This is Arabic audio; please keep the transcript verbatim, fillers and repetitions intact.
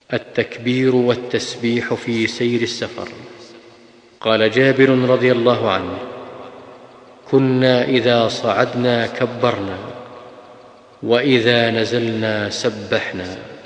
التكبير والتسبيح في سير السفر. قال جابر رضي الله عنه: كنا إذا صعدنا كبرنا، وإذا نزلنا سبحنا.